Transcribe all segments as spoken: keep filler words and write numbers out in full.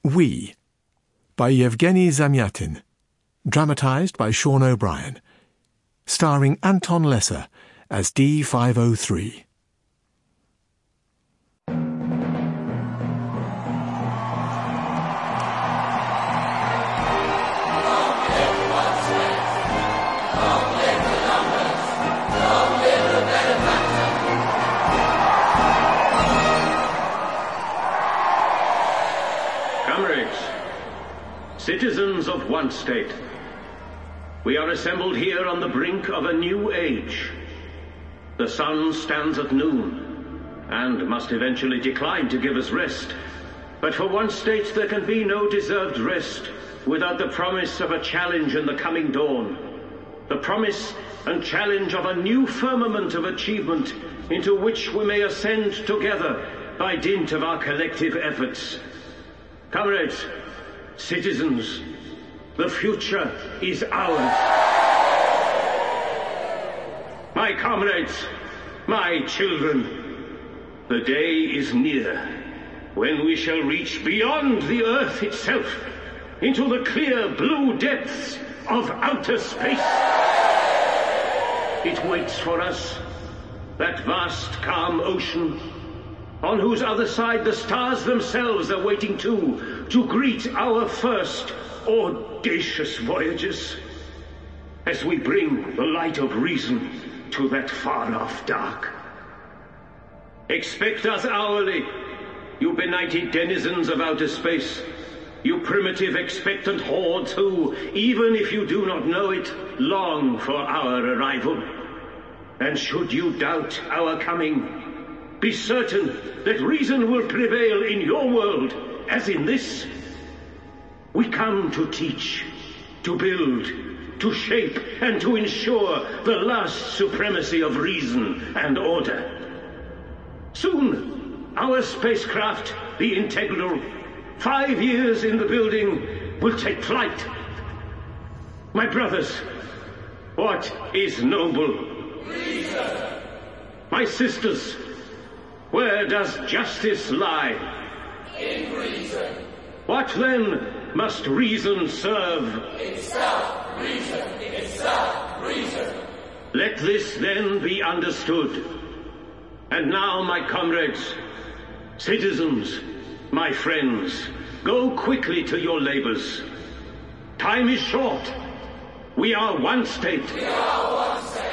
We, by Yevgeny Zamyatin, dramatised by Sean O'Brien, starring Anton Lesser as D five oh three. Citizens of one state, we are assembled here on the brink of a new age. The sun stands at noon, and must eventually decline to give us rest. But for one state there can be no deserved rest without the promise of a challenge in the coming dawn. The promise and challenge of a new firmament of achievement into which we may ascend together by dint of our collective efforts. Comrades, citizens, the future is ours. My comrades, my children, the day is near when we shall reach beyond the earth itself into the clear blue depths of outer space. It waits for us, that vast calm ocean, on whose other side the stars themselves are waiting too, to greet our first audacious voyages, as we bring the light of reason to that far-off dark. Expect us hourly, you benighted denizens of outer space, you primitive expectant hordes who, even if you do not know it, long for our arrival. And should you doubt our coming, be certain that reason will prevail in your world as in this. We come to teach, to build, to shape, and to ensure the last supremacy of reason and order. Soon, our spacecraft, the Integral, five years in the building, will take flight. My brothers, what is noble? Reason. My sisters, where does justice lie? In reason. What then must reason serve? Itself, reason, itself, reason. Let this then be understood. And now, my comrades, citizens, my friends, go quickly to your labors. Time is short. We are one state. We are one state.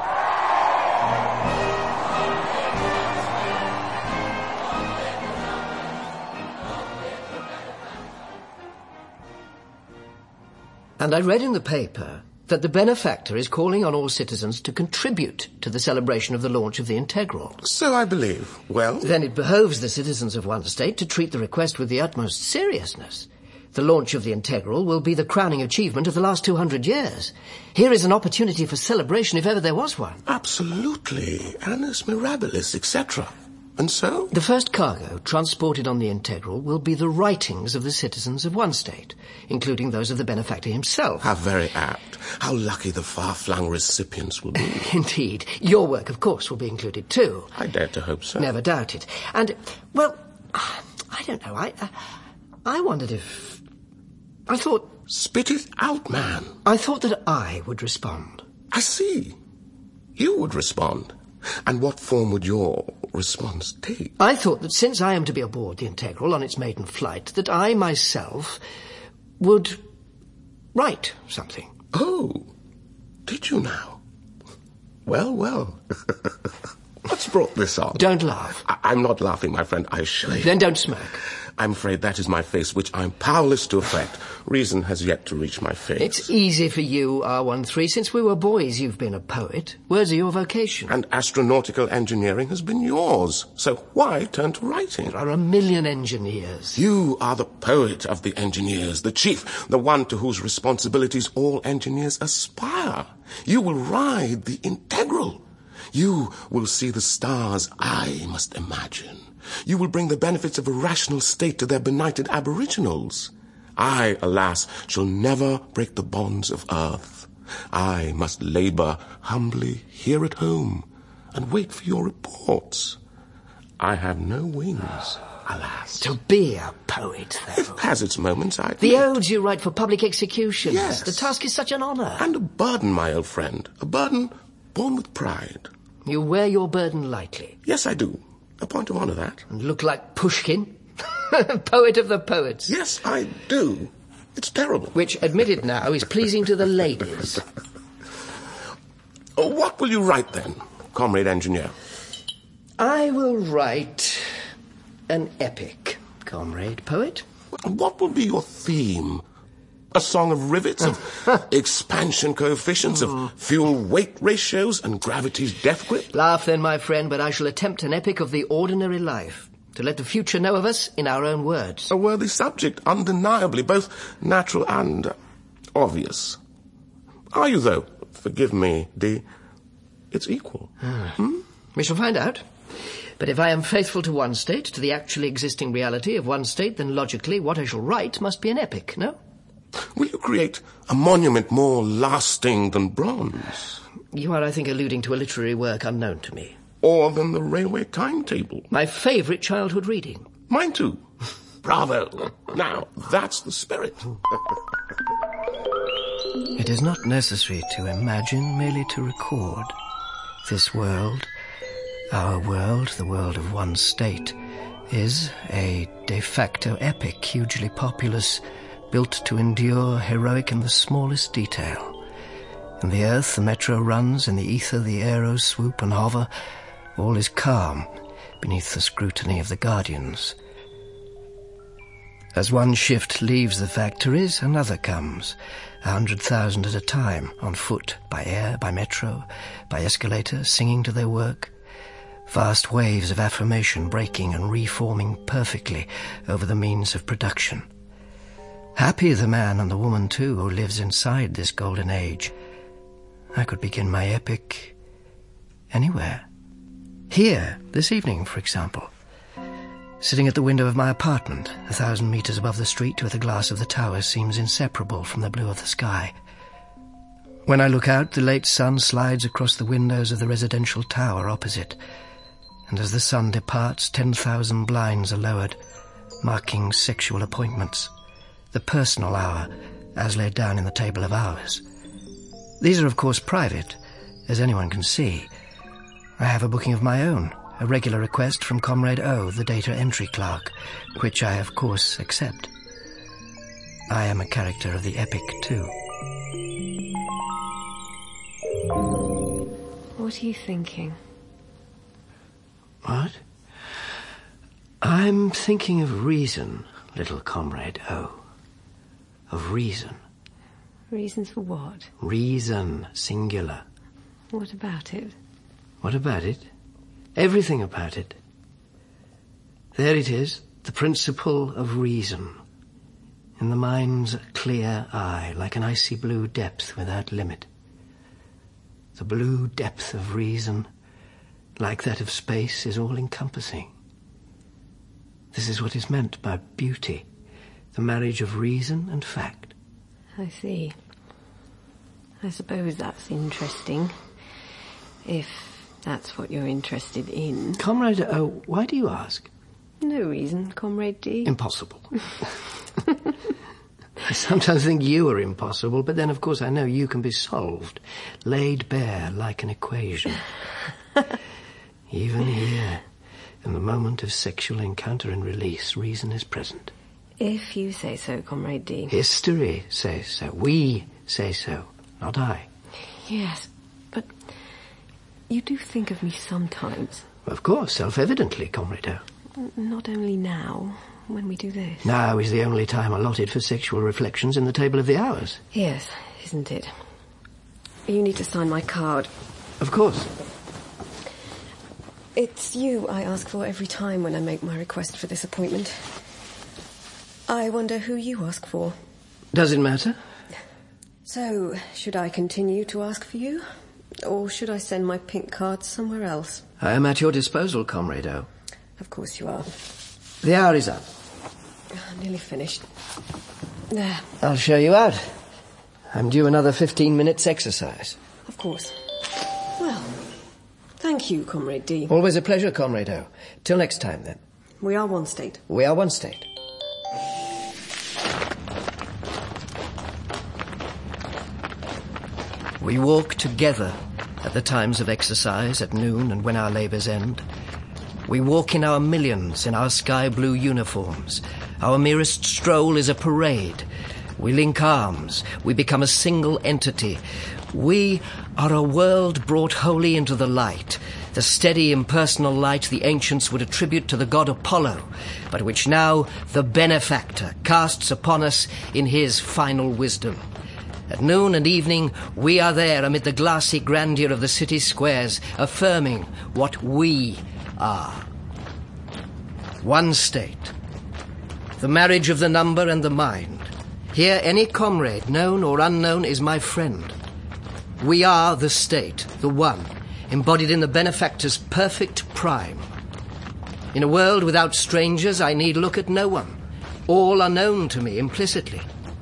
And I read in the paper that the benefactor is calling on all citizens to contribute to the celebration of the launch of the Integral. So I believe. Well? Then it behoves the citizens of one state to treat the request with the utmost seriousness. The launch of the Integral will be the crowning achievement of the last two hundred years. Here is an opportunity for celebration if ever there was one. Absolutely. Annus Mirabilis, et cetera. And so? The first cargo transported on the Integral will be the writings of the citizens of one state, including those of the benefactor himself. How very apt. How lucky the far-flung recipients will be. Indeed. Your work, of course, will be included too. I dare to hope so. Never doubt it. And, well, I don't know. I, uh, I wondered if... I thought... Spit it out, man. I thought that I would respond. I see. You would respond. And what form would your response take? I thought that since I am to be aboard the Integral on its maiden flight, that I myself would write something. Oh, did you now? Well, well. What's brought this on? Don't laugh. I- I'm not laughing, my friend, I assure you. Then don't smirk. I'm afraid that is my face, which I'm powerless to affect. Reason has yet to reach my face. It's easy for you, R thirteen. Since we were boys, you've been a poet. Words are your vocation. And astronautical engineering has been yours. So why turn to writing? There are a million engineers. You are the poet of the engineers, the chief, the one to whose responsibilities all engineers aspire. You will ride the Integral. You will see the stars I must imagine. You will bring the benefits of a rational state to their benighted aboriginals. I, alas, shall never break the bonds of earth. I must labour humbly here at home and wait for your reports. I have no wings. alas. To be a poet, though. It has its moments, I admit. The odes you write for public executions. Yes. The task is such an honour. And a burden, my old friend. A burden born with pride. You wear your burden lightly. Yes, I do. A point of honour, that. And look like Pushkin. Poet of the poets. Yes, I do. It's terrible. Which, admitted now, is pleasing to the ladies. Oh, what will you write, then, comrade engineer? I will write an epic, comrade poet. What will be your theme? A song of rivets, of expansion coefficients, of fuel weight ratios and gravity's death grip? Laugh then, my friend, but I shall attempt an epic of the ordinary life, to let the future know of us in our own words. A worthy subject, undeniably, both natural and uh, obvious. Are you, though? Forgive me, Dee. It's equal. Ah. Hmm? We shall find out. But if I am faithful to one state, to the actually existing reality of one state, then logically what I shall write must be an epic, no? Will you create a monument more lasting than bronze? You are, I think, alluding to a literary work unknown to me. Or than the railway timetable? My favourite childhood reading. Mine too. Bravo. Now, that's the spirit. It is not necessary to imagine, merely to record. This world, our world, the world of one state, is a de facto epic, hugely populous, built to endure, heroic in the smallest detail. In the earth, the metro runs, in the ether, the aeros swoop and hover. All is calm beneath the scrutiny of the guardians. As one shift leaves the factories, another comes, a hundred thousand at a time, on foot, by air, by metro, by escalator, singing to their work. Vast waves of affirmation breaking and reforming perfectly over the means of production. Happy the man and the woman, too, who lives inside this golden age. I could begin my epic anywhere. Here, this evening, for example. Sitting at the window of my apartment, a thousand metres above the street, where the glass of the tower seems inseparable from the blue of the sky. When I look out, the late sun slides across the windows of the residential tower opposite, and as the sun departs, ten thousand blinds are lowered, marking sexual appointments, the personal hour, as laid down in the table of hours. These are, of course, private, as anyone can see. I have a booking of my own, a regular request from Comrade O, the data entry clerk, which I, of course, accept. I am a character of the epic, too. What are you thinking? What? I'm thinking of reason, little Comrade O. Of reason. Reasons for what? Reason, singular. What about it? What about it? Everything about it. There it is, the principle of reason. In the mind's clear eye, like an icy blue depth without limit. The blue depth of reason, like that of space, is all-encompassing. This is what is meant by beauty, the marriage of reason and fact. I see. I suppose that's interesting, if that's what you're interested in. Comrade O, why do you ask? No reason, Comrade D. Impossible. I sometimes think you are impossible, but then, of course, I know you can be solved, laid bare like an equation. Even here, in the moment of sexual encounter and release, reason is present. If you say so, Comrade D. History says so. We say so, not I. Yes, but you do think of me sometimes. Of course, self-evidently, Comrade O. Not only now, when we do this. Now is the only time allotted for sexual reflections in the table of the hours. Yes, isn't it? You need to sign my card. Of course. It's you I ask for every time when I make my request for this appointment. I wonder who you ask for. Does it matter? So, should I continue to ask for you? Or should I send my pink card somewhere else? I am at your disposal, Comrade O. Of course you are. The hour is up. I'm nearly finished. There. I'll show you out. I'm due another fifteen minutes exercise. Of course. Well, thank you, Comrade D. Always a pleasure, Comrade O. Till next time, then. We are one state. We are one state. We walk together at the times of exercise, at noon and when our labours end. We walk in our millions in our sky-blue uniforms. Our merest stroll is a parade. We link arms. We become a single entity. We are a world brought wholly into the light, the steady, impersonal light the ancients would attribute to the god Apollo, but which now the benefactor casts upon us in his final wisdom. At noon and evening, we are there amid the glassy grandeur of the city squares, affirming what we are. One state. The marriage of the number and the mind. Here, any comrade, known or unknown, is my friend. We are the state, the one, embodied in the benefactor's perfect prime. In a world without strangers, I need look at no one. All are known to me implicitly.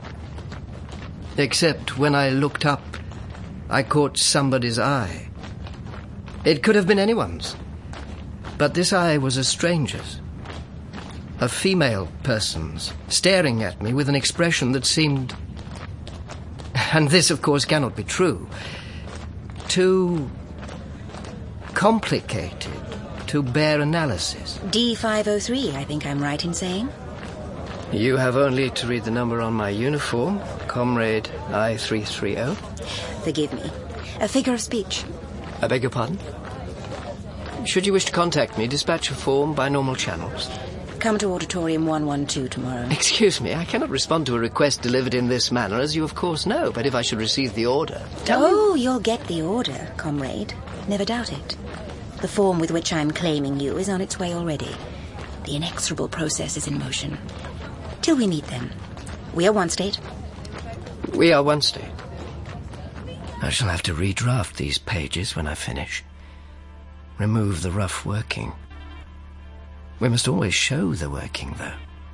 Except when I looked up, I caught somebody's eye. It could have been anyone's, but this eye was a stranger's. A female person's, staring at me with an expression that seemed... And this, of course, cannot be true. Too complicated to bear analysis. D five oh three, I think I'm right in saying. You have only to read the number on my uniform, Comrade I three three oh. Forgive me. A figure of speech. I beg your pardon? Should you wish to contact me, dispatch a form by normal channels. Come to Auditorium one one two tomorrow. Excuse me, I cannot respond to a request delivered in this manner, as you of course know, but if I should receive the order... Oh, you'll get the order, comrade. Never doubt it. The form with which I'm claiming you is on its way already. The inexorable process is in motion. Till we meet then. We are one state. We are one state. I shall have to redraft these pages when I finish. Remove the rough working. We must always show the working, though.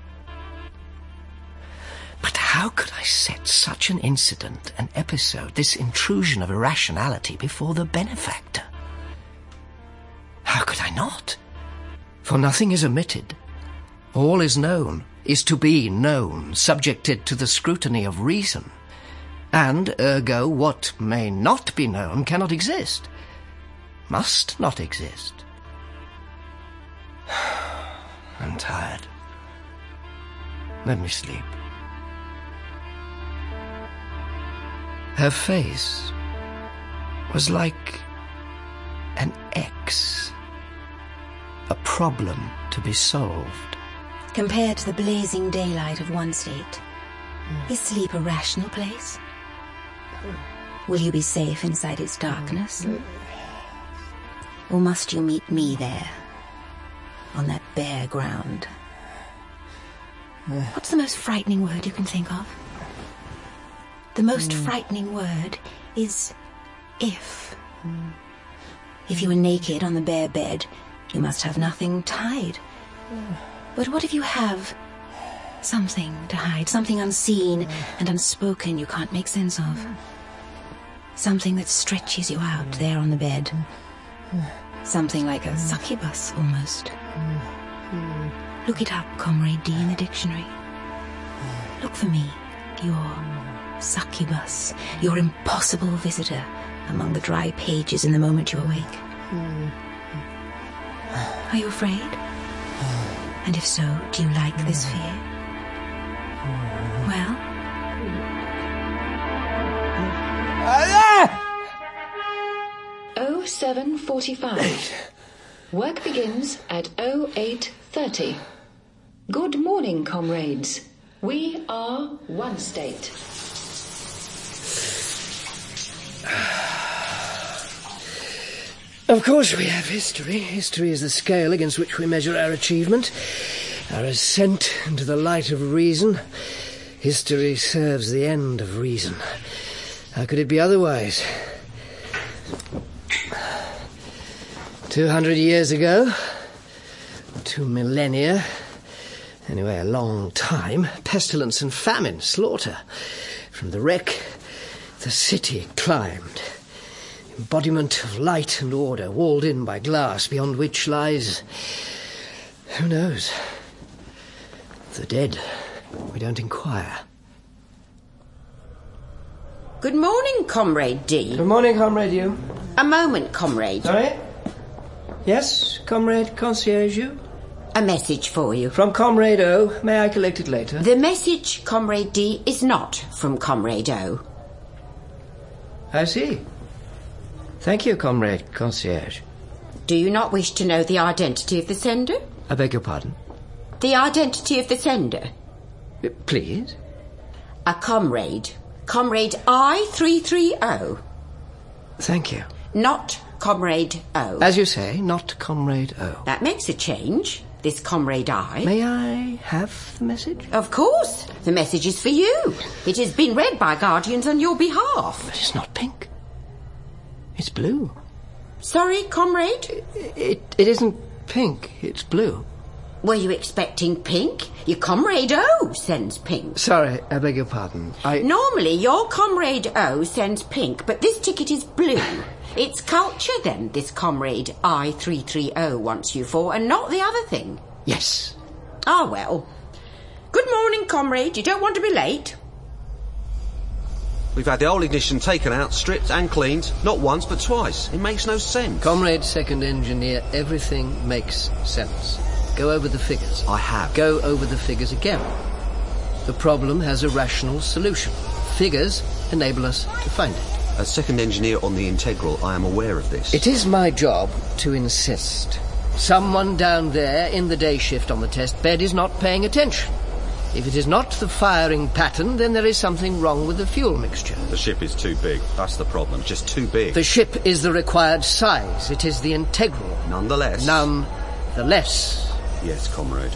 But how could I set such an incident, an episode, this intrusion of irrationality before the benefactor? How could I not? For nothing is omitted. All is known, is to be known, subjected to the scrutiny of reason. And, ergo, what may not be known cannot exist, must not exist. I'm tired. Let me sleep. Her face was like an X, a problem to be solved. Compared to the blazing daylight of one state, is sleep a rational place? Will you be safe inside its darkness? Or must you meet me there, on that bare ground? What's the most frightening word you can think of? The most mm. frightening word is if. Mm. If you were naked on the bare bed, you must have nothing to hide. Mm. But what if you have something to hide, something unseen mm. and unspoken you can't make sense of? Mm. Something that stretches you out mm. there on the bed. Mm. Something like a succubus, almost. Mm. Mm. Look it up, Comrade D, in the dictionary. Look for me, your succubus, your impossible visitor among the dry pages in the moment you awake. Are you afraid? And if so, do you like this fear? Well? oh seven forty-five. Work begins at oh eight thirty. Good morning, comrades. We are one state. Of course we have history. History is the scale against which we measure our achievement, our ascent into the light of reason. History serves the end of reason. How could it be otherwise? Two hundred years ago, two millennia, anyway, a long time, pestilence and famine, slaughter. From the wreck, the city climbed. Embodiment of light and order, walled in by glass, beyond which lies Who knows? The dead. We don't inquire. Good morning, Comrade D. Good morning, Comrade U. A moment, Comrade. Sorry? Yes, Comrade Concierge U? A message for you. From Comrade O. May I collect it later? The message, Comrade D, is not from Comrade O. I see. Thank you, Comrade Concierge. Do you not wish to know the identity of the sender? I beg your pardon? The identity of the sender. Uh, please? A comrade. Comrade I three three O. Thank you. Not Comrade O. As you say, not Comrade O. That makes a change, this Comrade I. May I have the message? Of course. The message is for you. It has been read by Guardians on your behalf. But it's not pink. It's blue. Sorry, Comrade? It, it, it isn't pink. It's blue. Were you expecting pink? Your Comrade O sends pink. Sorry, I beg your pardon. I... Normally, your Comrade O sends pink, but this ticket is blue. It's culture, then, this Comrade I three three O wants you for, and not the other thing. Yes. Ah, well. Good morning, Comrade. You don't want to be late? We've had the whole ignition taken out, stripped and cleaned, not once but twice. It makes no sense. Comrade Second Engineer, everything makes sense. Go over the figures. I have. Go over the figures again. The problem has a rational solution. Figures enable us to find it. As second engineer on the Integral, I am aware of this. It is my job to insist. Someone down there in the day shift on the test bed is not paying attention. If it is not the firing pattern, then there is something wrong with the fuel mixture. The ship is too big. That's the problem. Just too big. The ship is the required size. It is the Integral. Nonetheless. None the less. Yes, comrade.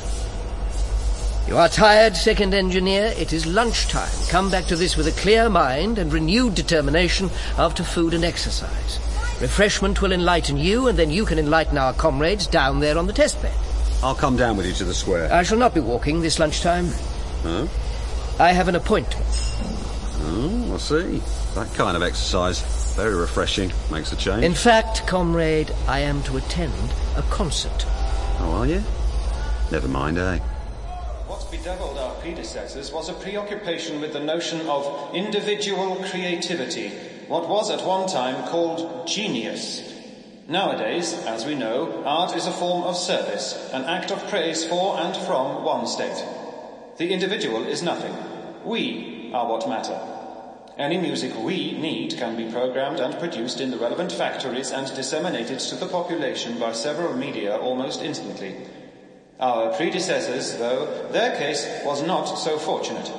You are tired, second engineer. It is lunchtime. Come back to this with a clear mind and renewed determination after food and exercise. Refreshment will enlighten you, and then you can enlighten our comrades down there on the test bed. I'll come down with you to the square. I shall not be walking this lunchtime. Huh? I have an appointment. Oh, I see. That kind of exercise. Very refreshing. Makes a change. In fact, comrade, I am to attend a concert. Oh, are you? Never mind, eh? What bedeviled our predecessors was a preoccupation with the notion of individual creativity, what was at one time called genius. Nowadays, as we know, art is a form of service, an act of praise for and from one state. The individual is nothing. We are what matter. Any music we need can be programmed and produced in the relevant factories and disseminated to the population by several media almost instantly. Our predecessors, though, their case was not so fortunate.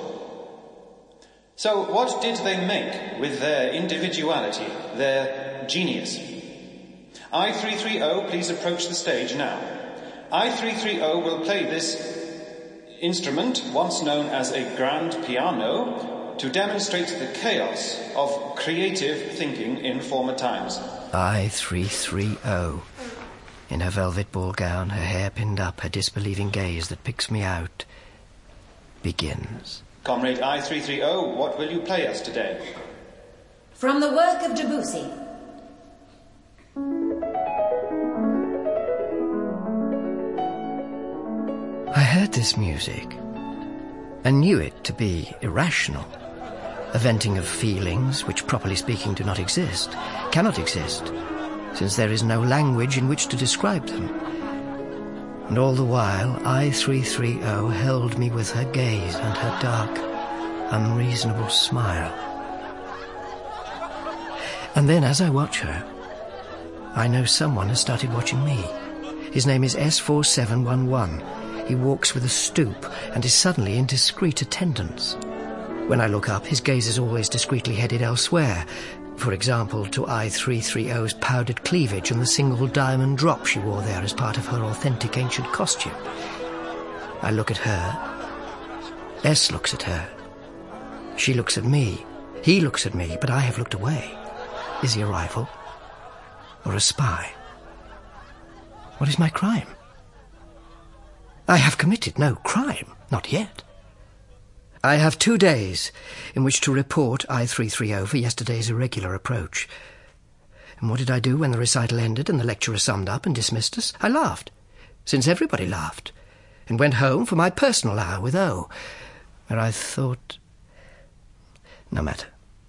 So what did they make with their individuality, their genius? I three three O, please approach the stage now. I three three O will play this instrument, once known as a grand piano, to demonstrate the chaos of creative thinking in former times. I three three O. In her velvet ball gown, her hair pinned up, her disbelieving gaze that picks me out, begins. Comrade I three three O, what will you play us today? From the work of Debussy. I heard this music and knew it to be irrational, a venting of feelings which, properly speaking, do not exist, cannot exist, since there is no language in which to describe them. And all the while, I three three O held me with her gaze and her dark, unreasonable smile. And then, as I watch her, I know someone has started watching me. His name is S four seven one one. He walks with a stoop and is suddenly in discreet attendance. When I look up, his gaze is always discreetly headed elsewhere. For example, to I three three O's powdered cleavage and the single diamond drop she wore there as part of her authentic ancient costume. I look at her. S looks at her. She looks at me. He looks at me, but I have looked away. Is he a rival? Or a spy? What is my crime? I have committed no crime, not yet. I have two days in which to report I three three O for yesterday's irregular approach. And what did I do when the recital ended and the lecturer summed up and dismissed us? I laughed. since everybody laughed, and went home for my personal hour with O, where I thought... No matter.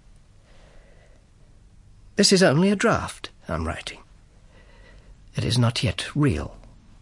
This is only a draft I'm writing. It is not yet real.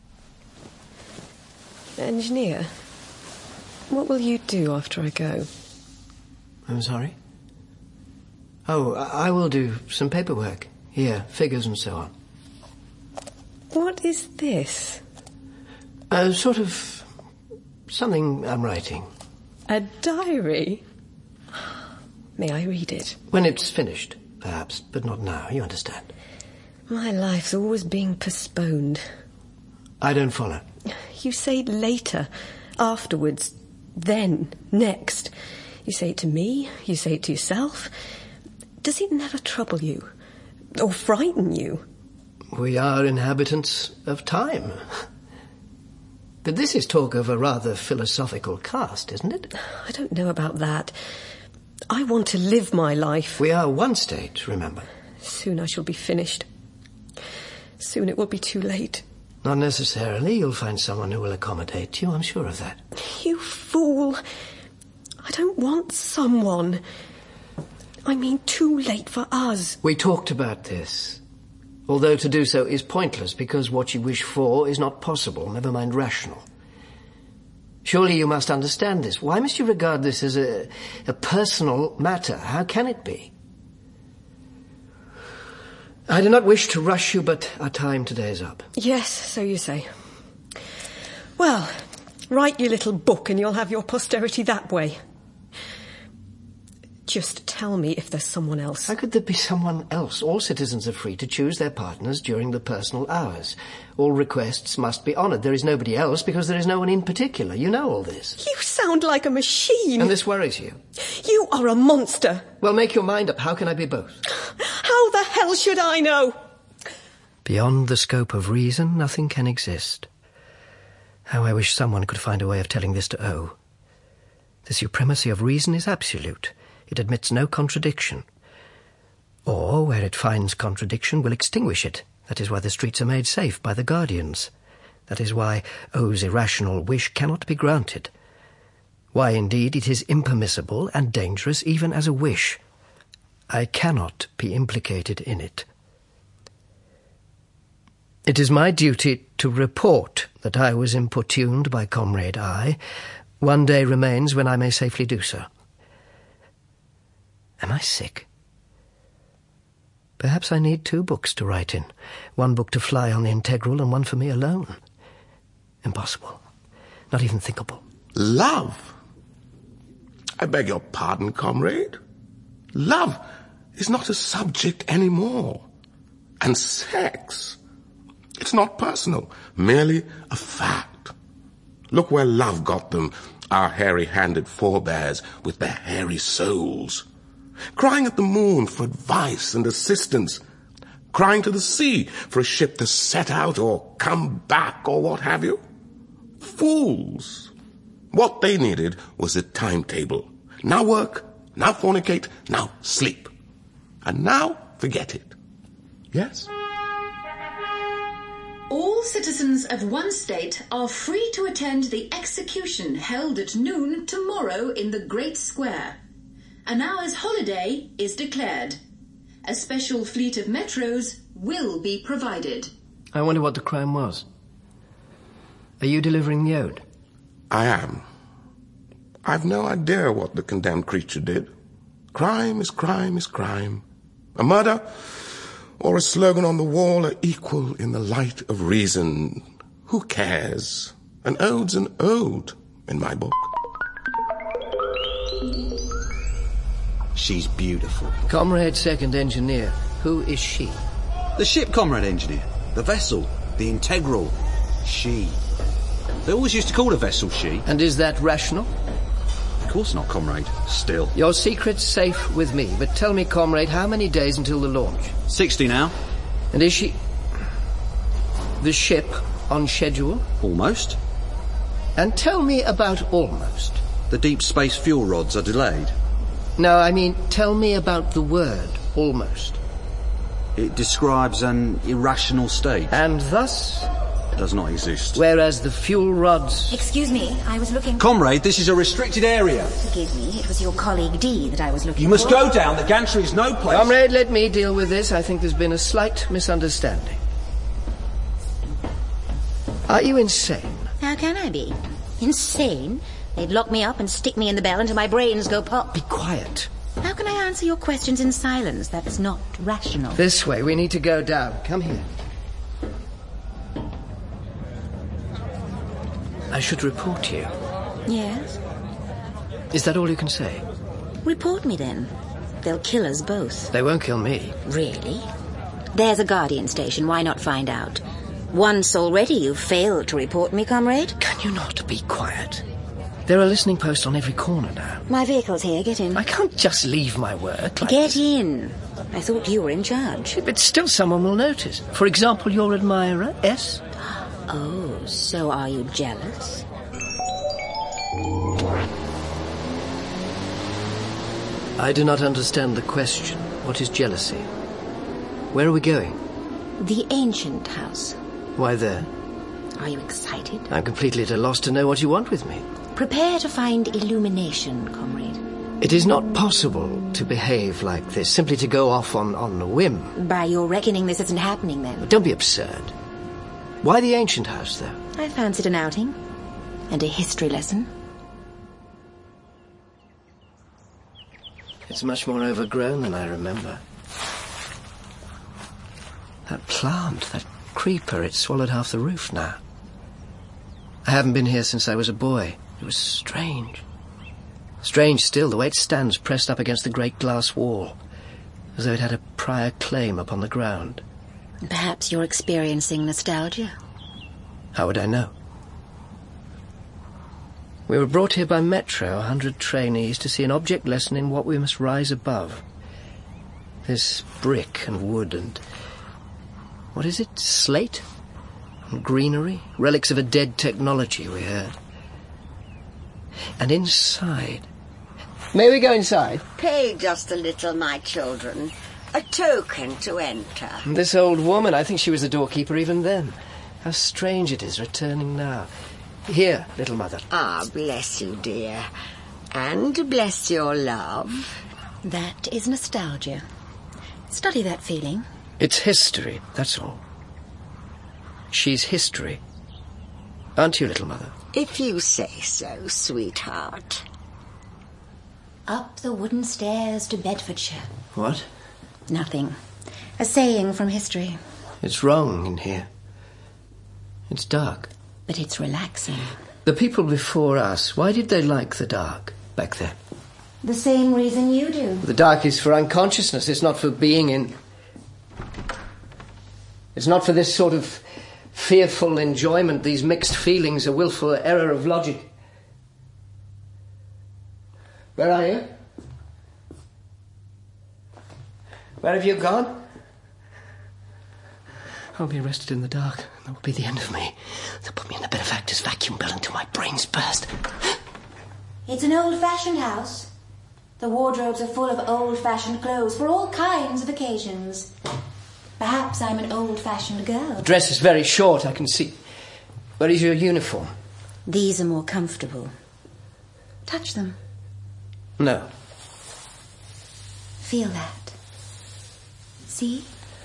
Engineer, what will you do after I go? I'm sorry? Oh, I will do some paperwork. Here, figures and so on. What is this? A sort of... something I'm writing. A diary? May I read it? When it's finished, perhaps, but not now, you understand. My life's always being postponed. I don't follow. You say later, afterwards, then, next. You say it to me, you say it to yourself. Does it never trouble you? Or frighten you? We are inhabitants of time. But this is talk of a rather philosophical cast, isn't it? I don't know about that. I want to live my life. We are one state, remember. Soon I shall be finished. Soon it will be too late. Not necessarily. You'll find someone who will accommodate you, I'm sure of that. You fool. I don't want someone. I mean, too late for us. We talked about this. Although to do so is pointless, because what you wish for is not possible, never mind rational. Surely you must understand this. Why must you regard this as a, a personal matter? How can it be? I do not wish to rush you, but our time today is up. Yes, so you say. Well, write your little book and you'll have your posterity that way. Just tell me if there's someone else. How could there be someone else? All citizens are free to choose their partners during the personal hours. All requests must be honoured. There is nobody else because there is no one in particular. You know all this. You sound like a machine. And this worries you? You are a monster. Well, make your mind up. How can I be both? How the hell should I know? Beyond the scope of reason, nothing can exist. How I wish someone could find a way of telling this to O. The supremacy of reason is absolute. It admits no contradiction. Or, where it finds contradiction, will extinguish it. That is why the streets are made safe by the guardians. That is why O's irrational wish cannot be granted. Why, indeed, it is impermissible and dangerous even as a wish. I cannot be implicated in it. It is my duty to report that I was importuned by Comrade I. One day remains when I may safely do so. Am I sick? Perhaps I need two books to write in. One book to fly on the Integral and one for me alone. Impossible. Not even thinkable. Love? I beg your pardon, comrade. Love is not a subject anymore. And sex, it's not personal, merely a fact. Look where love got them, our hairy-handed forebears with their hairy souls. Crying at the moon for advice and assistance. Crying to the sea for a ship to set out or come back or what have you. Fools. What they needed was a timetable. Now work, now fornicate, now sleep. And now forget it. Yes? All citizens of one state are free to attend the execution held at noon tomorrow in the Great Square. An hour's holiday is declared. A special fleet of metros will be provided. I wonder what the crime was. Are you delivering the ode? I am. I've no idea what the condemned creature did. Crime is crime is crime. A murder or a slogan on the wall are equal in the light of reason. Who cares? An ode's an ode in my book. She's beautiful. Comrade Second Engineer, who is she? The ship, Comrade Engineer. The vessel. The Integral. She. They always used to call the vessel she. And is that rational? Of course not, Comrade. Still. Your secret's safe with me, but tell me, Comrade, how many days until the launch? Sixty now. And is she... the ship on schedule? Almost. And tell me about almost. The deep space fuel rods are delayed. No, I mean, tell me about the word, almost. It describes an irrational state. And thus, does not exist. Whereas the fuel rods... Excuse me, I was looking... Comrade, this is a restricted area. Forgive me, it was your colleague D that I was looking You must for. go down. The gantry is no place. Comrade, let me deal with this. I think there's been a slight misunderstanding. Are you insane? How can I be? Insane? They'd lock me up and stick me in the bell until my brains go pop. Be quiet. How can I answer your questions in silence? That's not rational. This way, we need to go down. Come here. I should report you. Yes? Is that all you can say? Report me then. They'll kill us both. They won't kill me. Really? There's a Guardian station. Why not find out? Once already you've failed to report me, comrade. Can you not be quiet? There are listening posts on every corner now. My vehicle's here. Get in. I can't just leave my work like Get this. in. I thought you were in charge. But still someone will notice. For example, your admirer, S. Oh, so are you jealous? I do not understand the question. What is jealousy? Where are we going? The ancient house. Why there? Are you excited? I'm completely at a loss to know what you want with me. Prepare to find illumination, comrade. It is not possible to behave like this, simply to go off on, on a whim. By your reckoning, this isn't happening, then? Don't be absurd. Why the ancient house, though? I fancied an outing. And a history lesson. It's much more overgrown than I remember. That plant, that creeper, it swallowed half the roof now. I haven't been here since I was a boy. It was strange. Strange still, the way it stands pressed up against the great glass wall, as though it had a prior claim upon the ground. Perhaps you're experiencing nostalgia. How would I know? We were brought here by Metro, a hundred trainees, to see an object lesson in what we must rise above. This brick and wood and... what is it? Slate? And greenery? Relics of a dead technology, we heard. And inside... May we go inside? Pay just a little, my children. A token to enter. This old woman, I think she was the doorkeeper even then. How strange it is returning now. Here, little mother. Ah, bless you, dear. And bless your love. That is nostalgia. Study that feeling. It's history, that's all. She's history. Aren't you, little mother? If you say so, sweetheart. Up the wooden stairs to Bedfordshire. What? Nothing. A saying from history. It's wrong in here. It's dark. But it's relaxing. The people before us, why did they like the dark back then? The same reason you do. The dark is for unconsciousness. It's not for being in... It's not for this sort of fearful enjoyment, these mixed feelings, a willful error of logic. Where are you? Where have you gone? I'll be arrested in the dark. That will be the end of me. They'll put me in the benefactor's vacuum bell until my brains burst. It's an old-fashioned house. The wardrobes are full of old-fashioned clothes for all kinds of occasions. Perhaps I'm an old-fashioned girl. The dress is very short, I can see. Where is your uniform? These are more comfortable. Touch them. No. Feel that. See?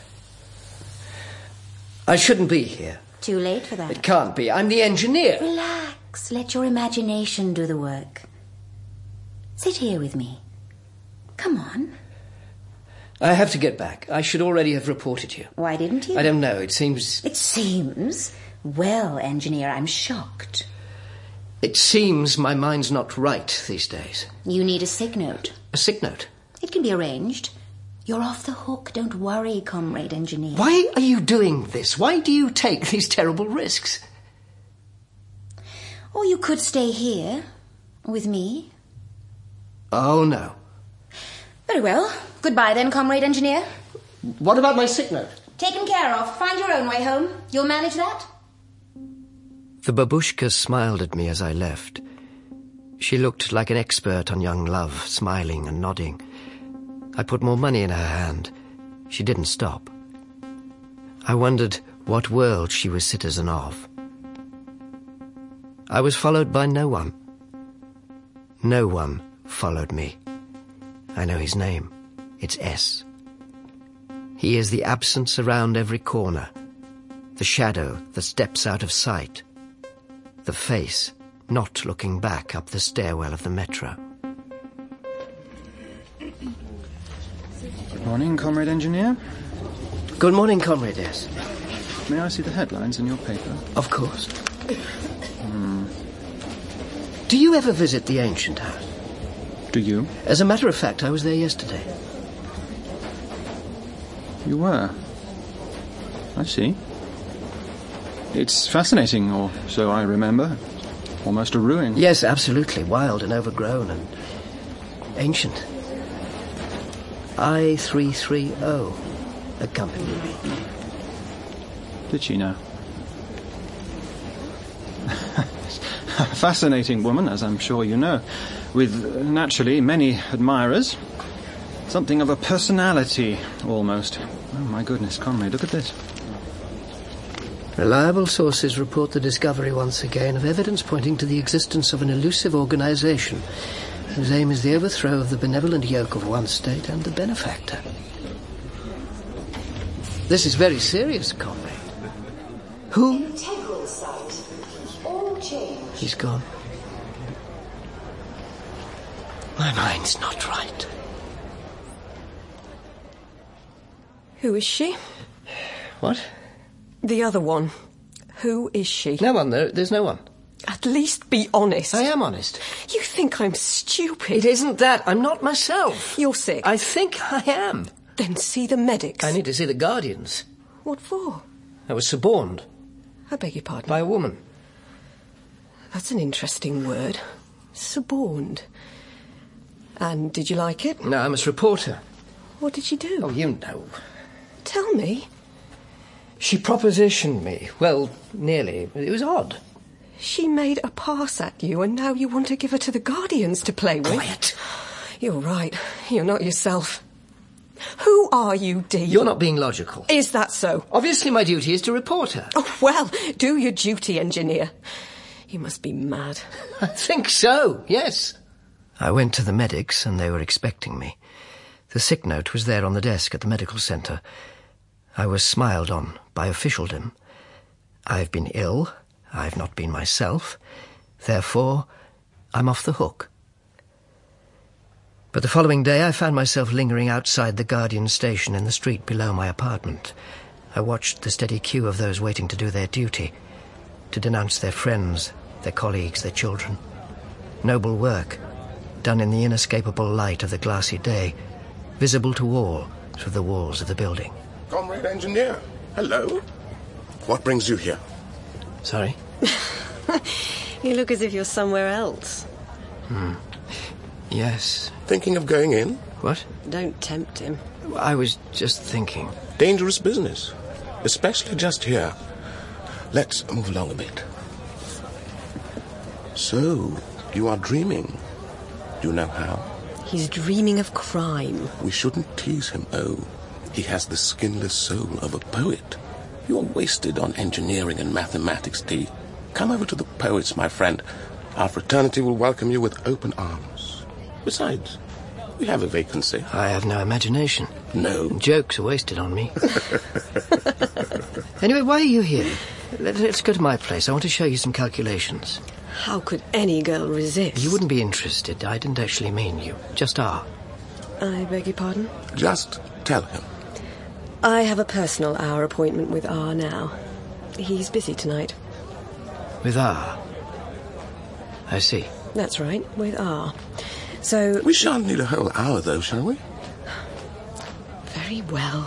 I shouldn't be here. Too late for that. It can't be. I'm the engineer. Relax. Let your imagination do the work. Sit here with me. Come on. I have to get back. I should already have reported you. Why didn't you? I don't know. It seems... It seems? Well, engineer, I'm shocked. It seems my mind's not right these days. You need a sick note. A sick note? It can be arranged. You're off the hook. Don't worry, comrade engineer. Why are you doing this? Why do you take these terrible risks? Or you could stay here with me. Oh, no. Very well. Goodbye then, comrade engineer. What about my sick note? Taken care of. Find your own way home. You'll manage that? The babushka smiled at me as I left. She looked like an expert on young love, smiling and nodding. I put more money in her hand. She didn't stop. I wondered what world she was citizen of. I was followed by no one. No one followed me. I know his name. It's S. He is the absence around every corner, the shadow that steps out of sight, the face not looking back up the stairwell of the metro. Good morning, Comrade Engineer. Good morning, Comrade S. May I see the headlines in your paper? Of course. Hmm. Do you ever visit the ancient house? Do you? As a matter of fact, I was there yesterday. You were? I see. It's fascinating, or so I remember. Almost a ruin. Yes, absolutely. Wild and overgrown and ancient. I three three zero accompanied me. Did she know? Fascinating woman, as I'm sure you know, with, uh, naturally, many admirers. Something of a personality, almost. Oh, my goodness, Comrade, look at this. Reliable sources report the discovery once again of evidence pointing to the existence of an elusive organization whose aim is the overthrow of the benevolent yoke of one state and the benefactor. This is very serious, Comrade. Who? Integral site. All change. He's gone. My mind's not right. Who is she? What? The other one. Who is she? No one. There, there's no one. At least be honest. I am honest. You think I'm stupid. It isn't that. I'm not myself. You're sick. I think I am. Then see the medics. I need to see the Guardians. What for? I was suborned. I beg your pardon? By a woman. That's an interesting word. Suborned. And did you like it? No, I must report her. What did she do? Oh, you know. Tell me. She propositioned me. Well, nearly. It was odd. She made a pass at you, and now you want to give her to the Guardians to play with? Quiet. You're right. You're not yourself. Who are you, Dee? You're not being logical. Is that so? Obviously my duty is to report her. Oh, well, do your duty, engineer. You must be mad. I think so, yes. I went to the medics, and they were expecting me. The sick note was there on the desk at the medical centre. I was smiled on by officialdom. I've been ill. I've not been myself. Therefore, I'm off the hook. But the following day I found myself lingering outside the Guardian station in the street below my apartment. I watched the steady queue of those waiting to do their duty, to denounce their friends, their colleagues, their children. Noble work, done in the inescapable light of the glassy day, visible to all through the walls of the building. Comrade Engineer, hello. What brings you here? Sorry? You look as if you're somewhere else. Hmm. Yes. Thinking of going in? What? Don't tempt him. I was just thinking. Dangerous business, especially just here. Let's move along a bit. So, you are dreaming. Do you know how? He's dreaming of crime. We shouldn't tease him, oh. He has the skinless soul of a poet. You're wasted on engineering and mathematics, Dee. Come over to the poets, my friend. Our fraternity will welcome you with open arms. Besides, we have a vacancy. I have no imagination. No. Jokes are wasted on me. Anyway, why are you here? Let's go to my place. I want to show you some calculations. How could any girl resist? You wouldn't be interested. I didn't actually mean you. Just R. I beg your pardon? Just tell him. I have a personal hour appointment with R now. He's busy tonight. With R? I see. That's right, with R. So... We shan't need a whole hour, though, shall we? Very well.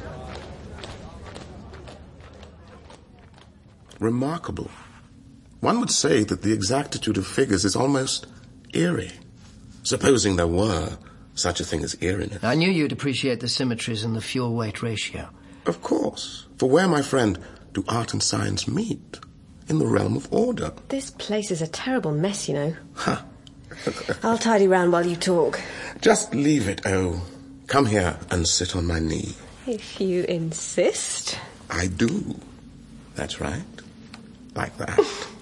Remarkable. One would say that the exactitude of figures is almost eerie. Supposing there were such a thing as eeriness. I knew you'd appreciate the symmetries in the fuel-weight ratio. Of course. For where, my friend, do art and science meet? In the realm of order. This place is a terrible mess, you know. Ha! I'll tidy round while you talk. Just leave it, oh. Come here and sit on my knee. If you insist. I do. That's right. Like that.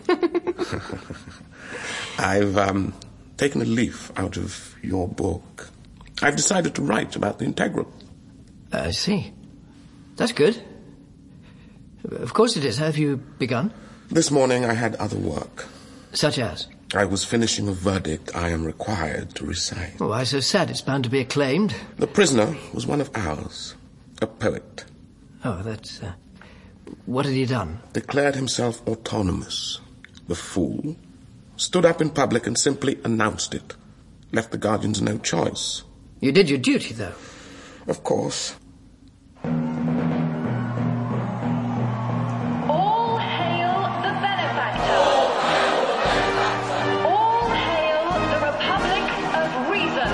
I've um, taken a leaf out of your book. I've decided to write about the integral. I see. That's good. Of course it is. Have you begun? This morning I had other work. Such as? I was finishing a verdict I am required to recite. Oh, why so sad? It's bound to be acclaimed. The prisoner was one of ours. A poet. Oh, that's... Uh, what had he done? Declared himself autonomous. The fool. Stood up in public and simply announced it. Left the guardians no choice. You did your duty, though. Of course. All hail the benefactor! All hail the Republic of Reason!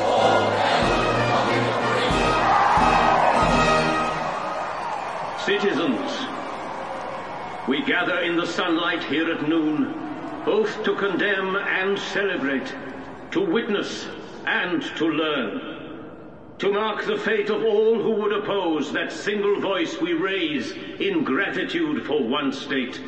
Citizens, we gather in the sunlight here at noon, both to condemn and celebrate, to witness and to learn, to mark the fate of all who would oppose that single voice we raise in gratitude for one state.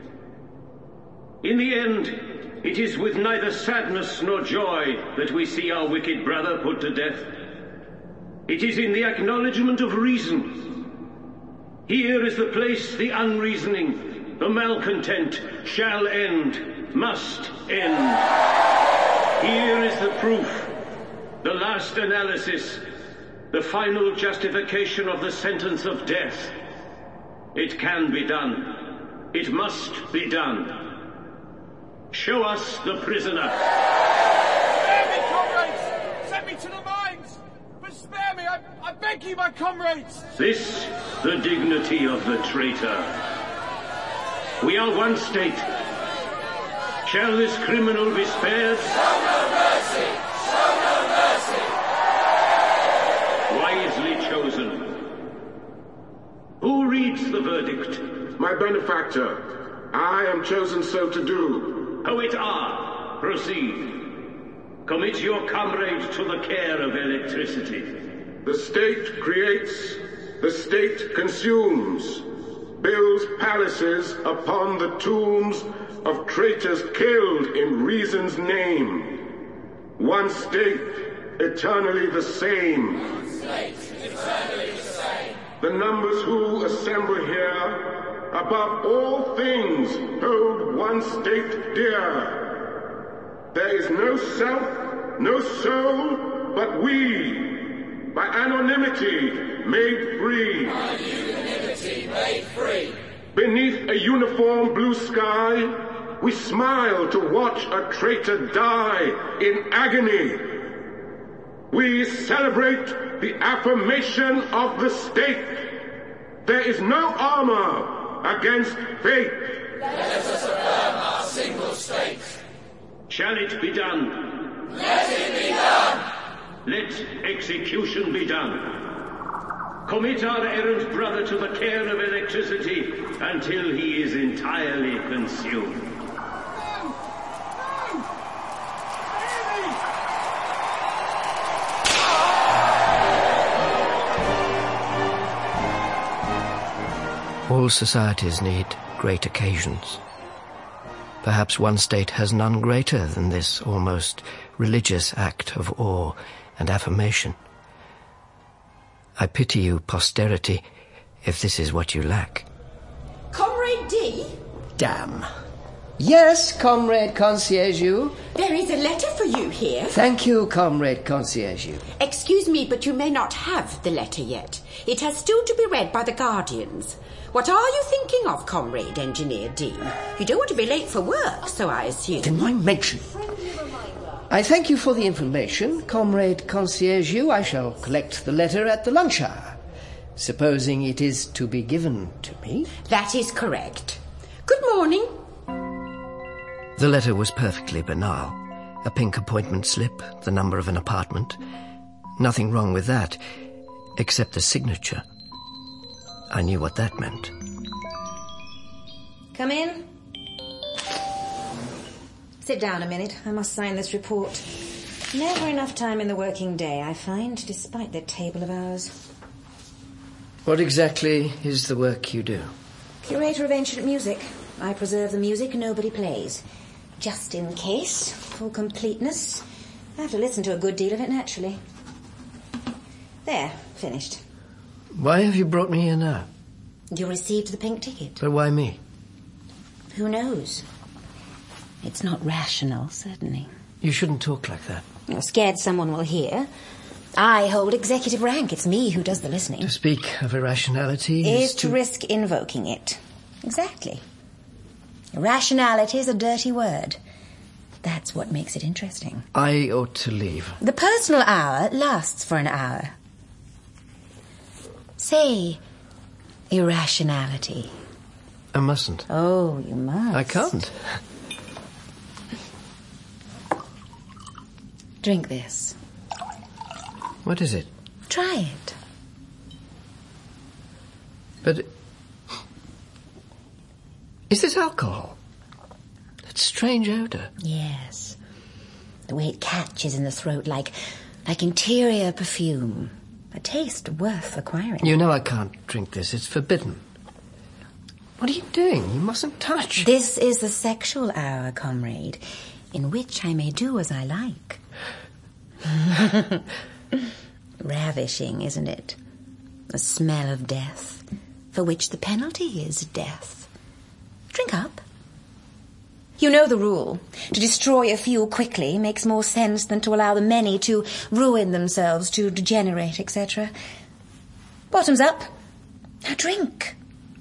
In the end, it is with neither sadness nor joy that we see our wicked brother put to death. It is in the acknowledgement of reason. Here is the place the unreasoning, the malcontent, shall end, must end. Here is the proof, the last analysis, the final justification of the sentence of death. It can be done. It must be done. Show us the prisoner. Spare me, comrades! Send me to the mines! But spare me, I, I beg you, my comrades! This, the dignity of the traitor. We are one state. Shall this criminal be spared? Show no mercy! Show no mercy! Wisely chosen. Who reads the verdict? My benefactor. I am chosen so to do. Poet R, proceed. Commit your comrade to the care of electricity. The state creates, the state consumes, builds palaces upon the tombs of traitors killed in reason's name. One state, eternally the same. One state, eternally the same. The numbers who assemble here, above all things, hold one state dear. There is no self, no soul, but we, by anonymity made free. By unanimity made free. Beneath a uniform blue sky, we smile to watch a traitor die in agony. We celebrate the affirmation of the state. There is no armor against fate. Let us affirm our single state. Shall it be done? Let it be done. Let execution be done. Commit our errant brother to the care of electricity until he is entirely consumed. No! No! Really? All societies need great occasions. Perhaps one state has none greater than this almost religious act of awe and affirmation. I pity you, posterity, if this is what you lack. Comrade D? Damn. Yes, Comrade Concierge. There is a letter for you here. Thank you, Comrade Concierge. Excuse me, but you may not have the letter yet. It has still to be read by the guardians. What are you thinking of, Comrade Engineer D? You don't want to be late for work, so I assume. Then why mention? I thank you for the information, Comrade Concierge. I shall collect the letter at the lunch hour, supposing it is to be given to me. That is correct. Good morning. The letter was perfectly banal. A pink appointment slip, the number of an apartment. Nothing wrong with that, except the signature. I knew what that meant. Come in. Sit down a minute. I must sign this report. Never enough time in the working day, I find, despite the table of hours. What exactly is the work you do? Curator of ancient music. I preserve the music nobody plays. Just in case, for completeness. I have to listen to a good deal of it, naturally. There, finished. Why have you brought me here now? You received the pink ticket. But why me? Who knows? It's not rational, certainly. You shouldn't talk like that. You're scared someone will hear. I hold executive rank. It's me who does the listening. To speak of irrationality is, is to... to risk invoking it. Exactly. Irrationality is a dirty word. That's what makes it interesting. I ought to leave. The personal hour lasts for an hour. Say irrationality. I mustn't. Oh, you must. I can't. Drink this. What is it? Try it. But... is this alcohol? That strange odour. Yes. The way it catches in the throat like... like interior perfume. A taste worth acquiring. You know I can't drink this. It's forbidden. What are you doing? You mustn't touch. This is the sexual hour, comrade, in which I may do as I like. Ravishing, isn't it? The smell of death, for which the penalty is death. Drink up. You know the rule. To destroy a few quickly makes more sense than to allow the many to ruin themselves, to degenerate, et cetera. Bottoms up. Now drink.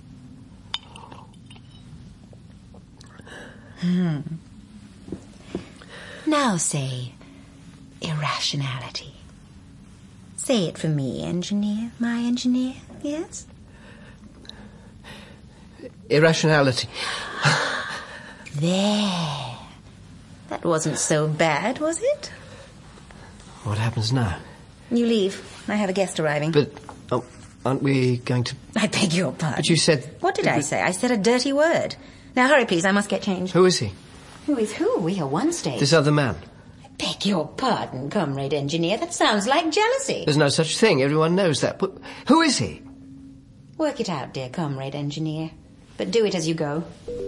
Hmm. Now say irrationality. Say it for me, engineer, my engineer, yes? Irrationality. There. That wasn't so bad, was it? What happens now? You leave. I have a guest arriving. But oh, aren't we going to... I beg your pardon. But you said... What did I was... say? I said a dirty word. Now hurry, please. I must get changed. Who is he? Who is who? We are one stage. This other man. I beg your pardon, comrade engineer. That sounds like jealousy. There's no such thing. Everyone knows that. But who is he? Work it out, dear comrade engineer. But do it as you go.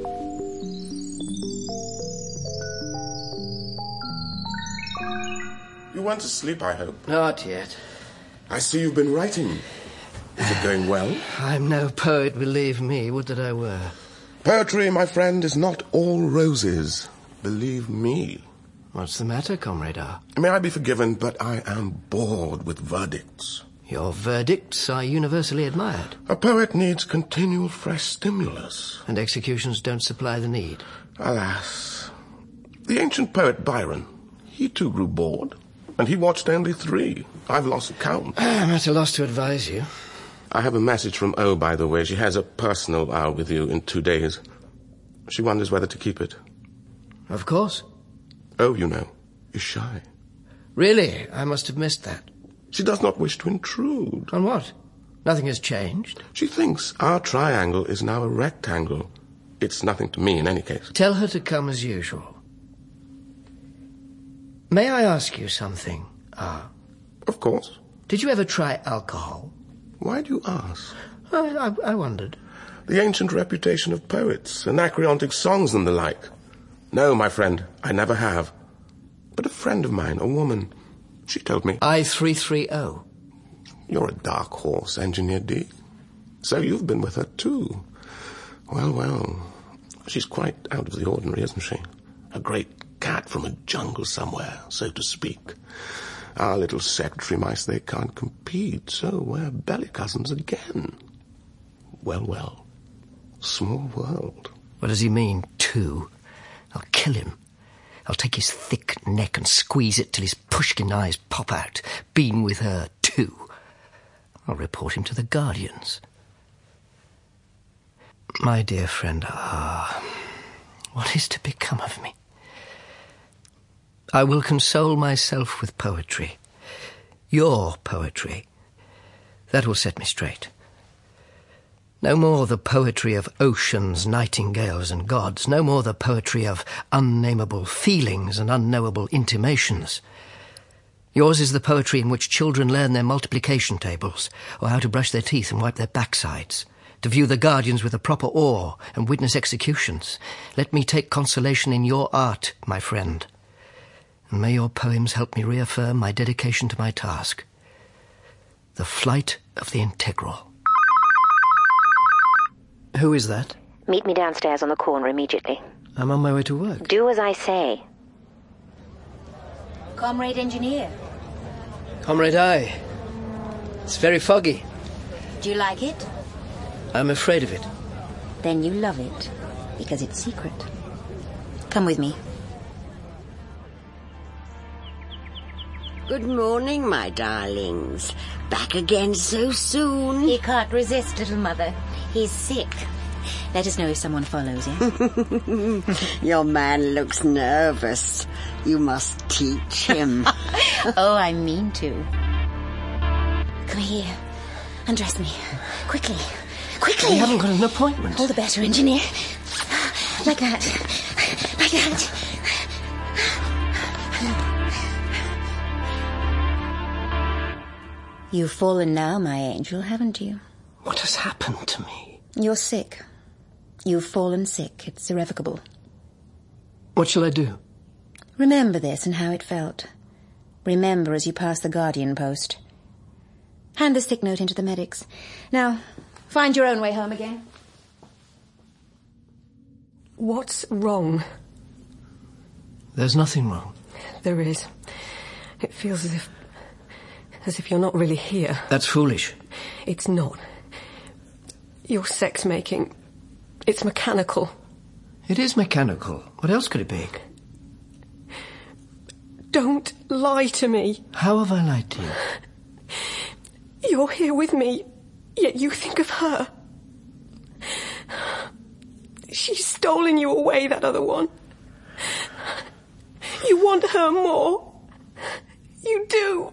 You went to sleep, I hope? Not yet. I see you've been writing. Is it going well? I'm no poet, believe me. Would that I were. Poetry, my friend, is not all roses. Believe me. What's the matter, Comrade R? May I be forgiven, but I am bored with verdicts. Your verdicts are universally admired. A poet needs continual fresh stimulus. And executions don't supply the need. Alas. The ancient poet Byron, he too grew bored. And he watched only three. I've lost count. I'm at a loss to advise you. I have a message from O, by the way. She has a personal hour with you in two days. She wonders whether to keep it. Of course. O, you know, is shy. Really? I must have missed that. She does not wish to intrude. On what? Nothing has changed. She thinks our triangle is now a rectangle. It's nothing to me in any case. Tell her to come as usual. May I ask you something, Ah? Of course. Did you ever try alcohol? Why do you ask? I, I, I wondered. The ancient reputation of poets, anacreontic songs and the like. No, my friend, I never have. But a friend of mine, a woman, she told me... I three thirty. You're a dark horse, Engineer D. So you've been with her too. Well, well, she's quite out of the ordinary, isn't she? A great cat from a jungle somewhere, so to speak. Our little secretary mice, they can't compete, so we're belly cousins again. Well, well, small world. What does he mean, two? I'll kill him. I'll take his thick neck and squeeze it till his pushkin eyes pop out. Been with her, too. I'll report him to the Guardians. My dear friend, ah, what is to become of me? I will console myself with poetry. Your poetry. That will set me straight. No more the poetry of oceans, nightingales, and gods. No more the poetry of unnameable feelings and unknowable intimations. Yours is the poetry in which children learn their multiplication tables, or how to brush their teeth and wipe their backsides. to view the Guardians with a proper awe and witness executions. Let me take consolation in your art, my friend. And may your poems help me reaffirm my dedication to my task. The Flight of the Integral. Who is that? Meet me downstairs on the corner immediately. I'm on my way to work. Do as I say. Comrade Engineer. Comrade I. It's very foggy. Do you like it? I'm afraid of it. Then you love it, because it's secret. Come with me. Good morning, my darlings. Back again so soon. He can't resist, little mother. He's sick. Let us know if someone follows him. Your man looks nervous. You must teach him. Oh, I mean to. Come here. Undress me. Quickly. Quickly. We haven't got an appointment. All the better, Engineer. Like that. Like that. You've fallen now, my angel, haven't you? What has happened to me? You're sick. You've fallen sick. It's irrevocable. What shall I do? Remember this and how it felt. Remember as you pass the Guardian post. Hand the sick note into the medics. Now, find your own way home again. What's wrong? There's nothing wrong. There is. It feels as if... as if you're not really here. That's foolish. It's not. You're sex-making. It's mechanical. It is mechanical. What else could it be? Don't lie to me. How have I lied to you? You're here with me, yet you think of her. She's stolen you away, that other one. You want her more. You do.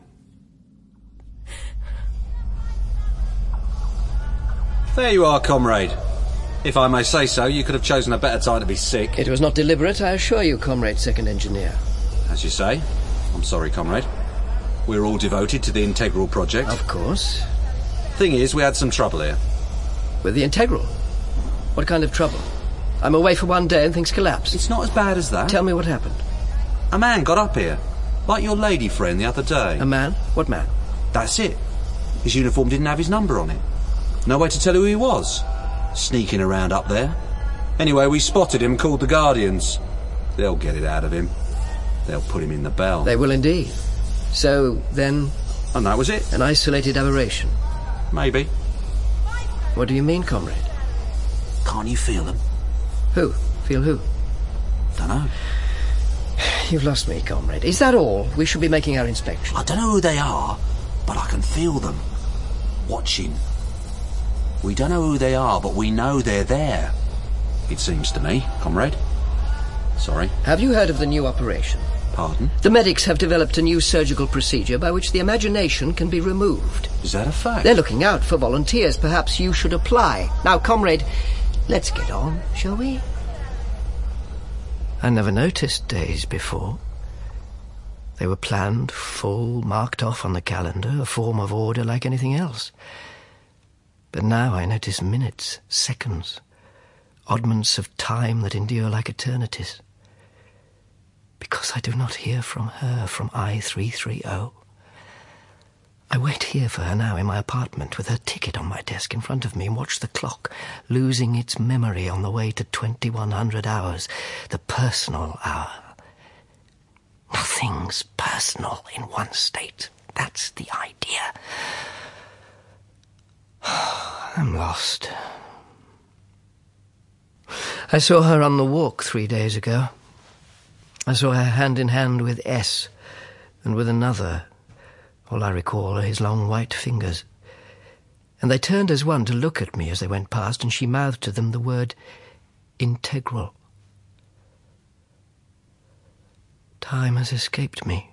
There you are, comrade. If I may say so, you could have chosen a better time to be sick. It was not deliberate, I assure you, Comrade Second Engineer. As you say. I'm sorry, comrade. We're all devoted to the Integral project. Of course. Thing is, we had some trouble here. With the Integral? What kind of trouble? I'm away for one day and things collapse. It's not as bad as that. Tell me what happened. A man got up here. Like your lady friend the other day. A man? What man? That's it. His uniform didn't have his number on it. No way to tell who he was. Sneaking around up there. Anyway, we spotted him, called the Guardians. They'll get it out of him. They'll put him in the bell. They will indeed. So, then... And that was it? An isolated aberration. Maybe. What do you mean, comrade? Can't you feel them? Who? Feel who? Dunno. You've lost me, comrade. Is that all? We should be making our inspection. I don't know who they are, but I can feel them. Watching. We don't know who they are, but we know they're there. It seems to me, comrade. Sorry. Have you heard of the new operation? Pardon? The medics have developed a new surgical procedure by which the imagination can be removed. Is that a fact? They're looking out for volunteers. Perhaps you should apply. Now, comrade, let's get on, shall we? I never noticed days before. They were planned, full, marked off on the calendar, a form of order like anything else. But now I notice minutes, seconds, oddments of time that endure like eternities. Because I do not hear from her, from I three thirty. I wait here for her now in my apartment with her ticket on my desk in front of me and watch the clock, losing its memory on the way to twenty-one hundred hours, the personal hour. Nothing's personal in one state. That's the idea. I'm lost. I saw her on the walk three days ago. I saw her hand in hand with S, and with another. All I recall are his long white fingers. And they turned as one to look at me as they went past, and she mouthed to them the word integral. Time has escaped me.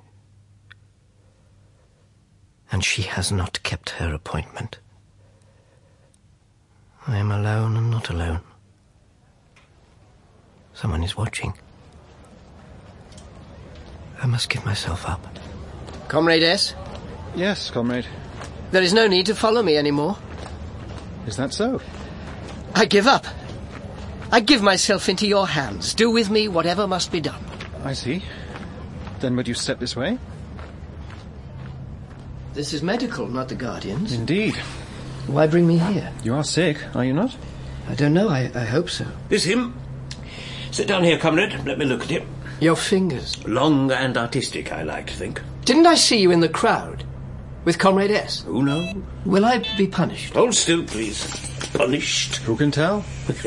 And she has not kept her appointment. I am alone and not alone. Someone is watching. I must give myself up. Comrade S? Yes, comrade. There is no need to follow me anymore. Is that so? I give up. I give myself into your hands. Do with me whatever must be done. I see. Then would you step this way? This is medical, not the Guardians. Indeed. Why bring me here? You are sick, are you not? I don't know. I, I hope so. This him? Sit down here, comrade. Let me look at him. Your fingers. Long and artistic, I like to think. Didn't I see you in the crowd? With Comrade S? Who knows? Will I be punished? Hold still, please. Punished? Who can tell?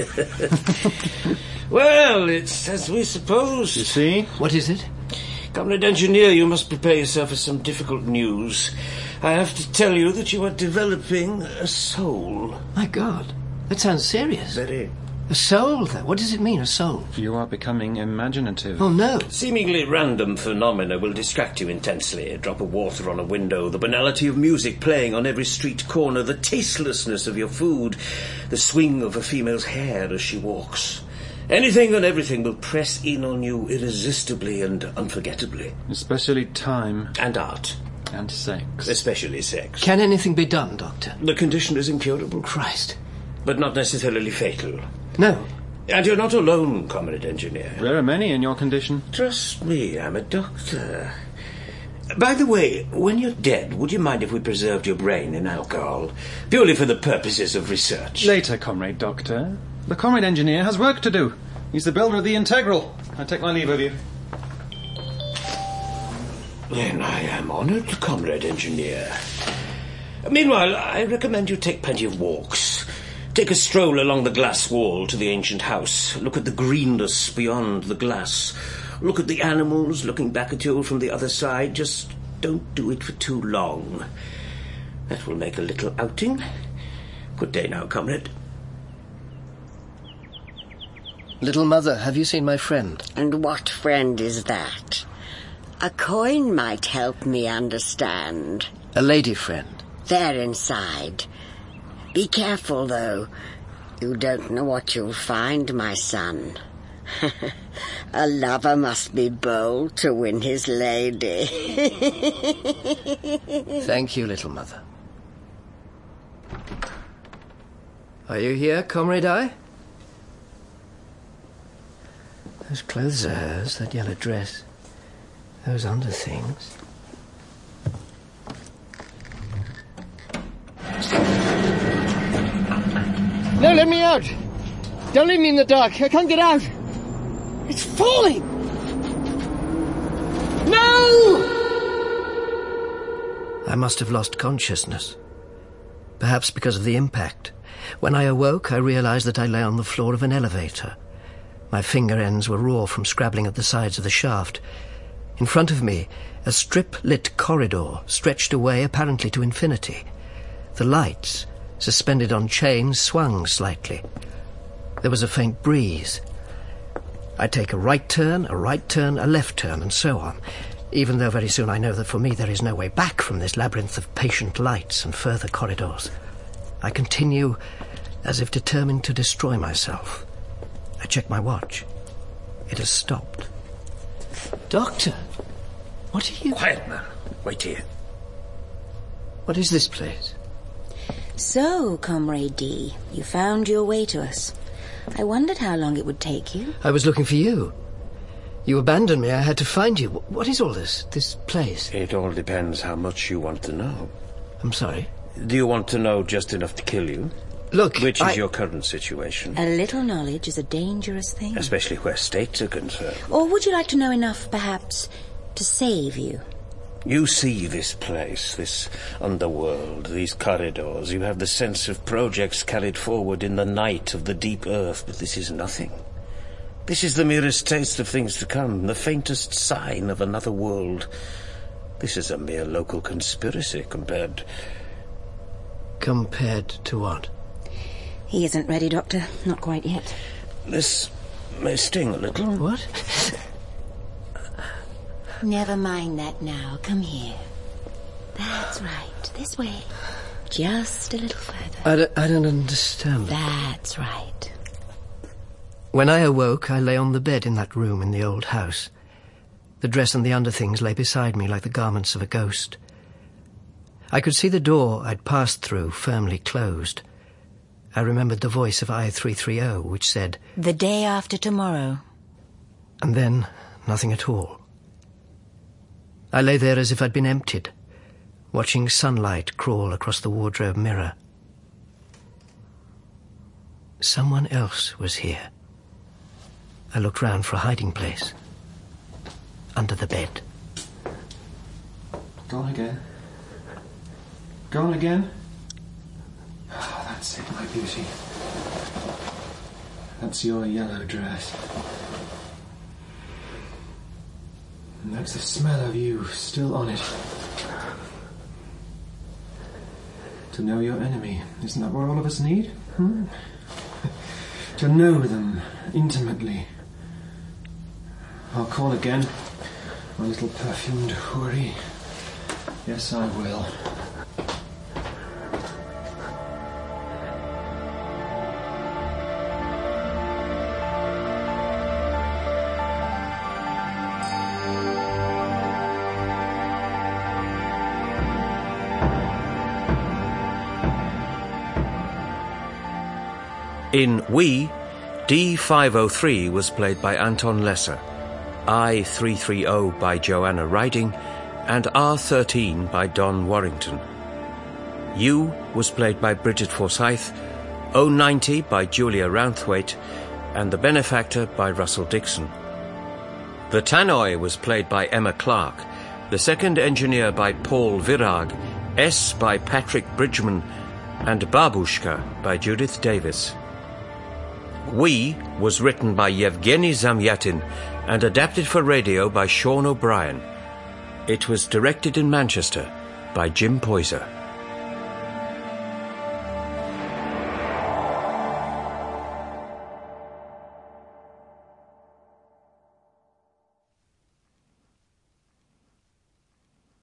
Well, it's as we suppose. You see? What is it? Comrade Engineer, you must prepare yourself for some difficult news. I have to tell you that you are developing a soul. My God, that sounds serious. Very. A soul, though? What does it mean, a soul? You are becoming imaginative. Oh, no. Seemingly random phenomena will distract you intensely. A drop of water on a window, the banality of music playing on every street corner, the tastelessness of your food, the swing of a female's hair as she walks. Anything and everything will press in on you irresistibly and unforgettably. Especially time. And art. And sex. Especially sex. Can anything be done, Doctor? The condition is incurable. Christ. But not necessarily fatal. No. And you're not alone, Comrade Engineer. There are many in your condition. Trust me, I'm a doctor. By the way, when you're dead, would you mind if we preserved your brain in alcohol? Purely for the purposes of research. Later, Comrade Doctor. The Comrade Engineer has work to do. He's the builder of the Integral. I take my leave of you. Then I am honoured, Comrade Engineer. Meanwhile, I recommend you take plenty of walks. Take a stroll along the glass wall to the ancient house. Look at the greenness beyond the glass. Look at the animals looking back at you from the other side. Just don't do it for too long. That will make a little outing. Good day now, comrade. Little mother, have you seen my friend? And what friend is that? A coin might help me understand. A lady friend. They're inside. Be careful, though. You don't know what you'll find, my son. A lover must be bold to win his lady. Thank you, little mother. Are you here, Comrade I? Those clothes are hers, that yellow dress. Those underthings. No, let me out! Don't leave me in the dark. I can't get out. It's falling! No! I must have lost consciousness. Perhaps because of the impact. When I awoke, I realized that I lay on the floor of an elevator. My finger ends were raw from scrabbling at the sides of the shaft. In front of me, a strip-lit corridor stretched away apparently to infinity. The lights, suspended on chains, swung slightly. There was a faint breeze. I take a right turn, a right turn, a left turn, and so on, even though very soon I know that for me there is no way back from this labyrinth of patient lights and further corridors. I continue as if determined to destroy myself. I check my watch. It has stopped. Doctor, what are you... Quiet, man. Wait here. What is this place? So, Comrade D, you found your way to us. I wondered how long it would take you. I was looking for you. You abandoned me. I had to find you. What is all this, this place? It all depends how much you want to know. I'm sorry? Do you want to know just enough to kill you? Look, Which is I... your current situation? A little knowledge is a dangerous thing. Especially where states are concerned. Or would you like to know enough, perhaps, to save you? You see this place, this underworld, these corridors. You have the sense of projects carried forward in the night of the deep earth, but this is nothing. This is the merest taste of things to come, the faintest sign of another world. This is a mere local conspiracy compared... Compared to what? He isn't ready, Doctor. Not quite yet. This may sting a little. What? Never mind that now. Come here. That's right. This way. Just a little further. I don't, I don't understand. That's right. When I awoke, I lay on the bed in that room in the old house. The dress and the underthings lay beside me like the garments of a ghost. I could see the door I'd passed through firmly closed. I remembered the voice of I three three zero, which said, "The day after tomorrow." And then nothing at all. I lay there as if I'd been emptied, watching sunlight crawl across the wardrobe mirror. Someone else was here. I looked round for a hiding place. Under the bed. Gone again? Gone again? Oh, that's it, my beauty. That's your yellow dress. And that's the smell of you still on it. To know your enemy, isn't that what all of us need? Hmm? To know them intimately. I'll call again, my little perfumed houri. Yes, I will. In We, D five oh three was played by Anton Lesser, I three three zero by Joanna Riding, and R thirteen by Don Warrington. U was played by Bridget Forsyth, O ninety by Julia Rounthwaite, and The Benefactor by Russell Dixon. The Tannoy was played by Emma Clark, the second engineer by Paul Virag, S by Patrick Bridgman, and Babushka by Judith Davis. We was written by Yevgeny Zamyatin and adapted for radio by Sean O'Brien. It was directed in Manchester by Jim Poyser.